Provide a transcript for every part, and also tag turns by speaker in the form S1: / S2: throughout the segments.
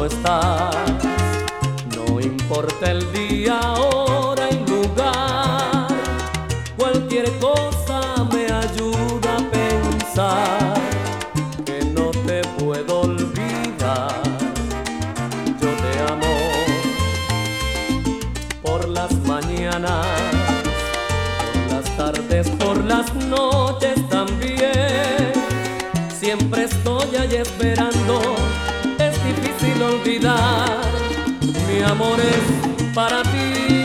S1: estás. No importa el día, hora y lugar, cualquier cosa me ayuda a pensar que no te puedo olvidar. Yo te amo por las mañanas, por las tardes, por las noches también. Siempre estoy ahí esperando, es difícil olvidar. Mi amor es para ti.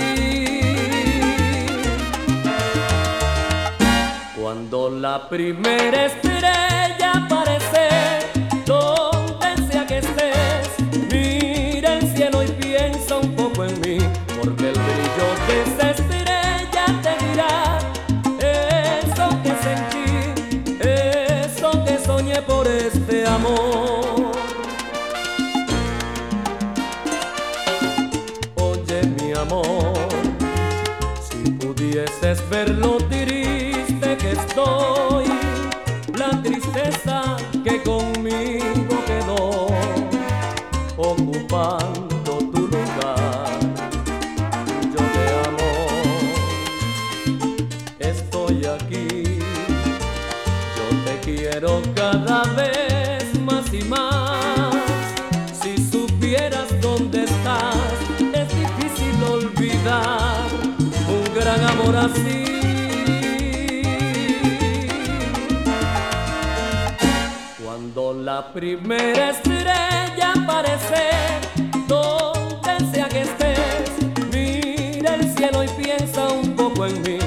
S1: Cuando la primera estrella aparece, donde sea que estés, mira el cielo y piensa un poco en mí, porque el brillo de esa estrella te dirá eso que sentí, eso que soñé por este amor. Oye, mi amor, si pudieses ver lo triste que estoy, la tristeza que conmigo quedó, ocupando tu lugar. Yo te amo, estoy aquí, yo te quiero cada vez más y más. Si supieras dónde estás, es difícil olvidar un gran amor así. Cuando la primera estrella aparece, donde sea que estés, mira el cielo y piensa un poco en mí,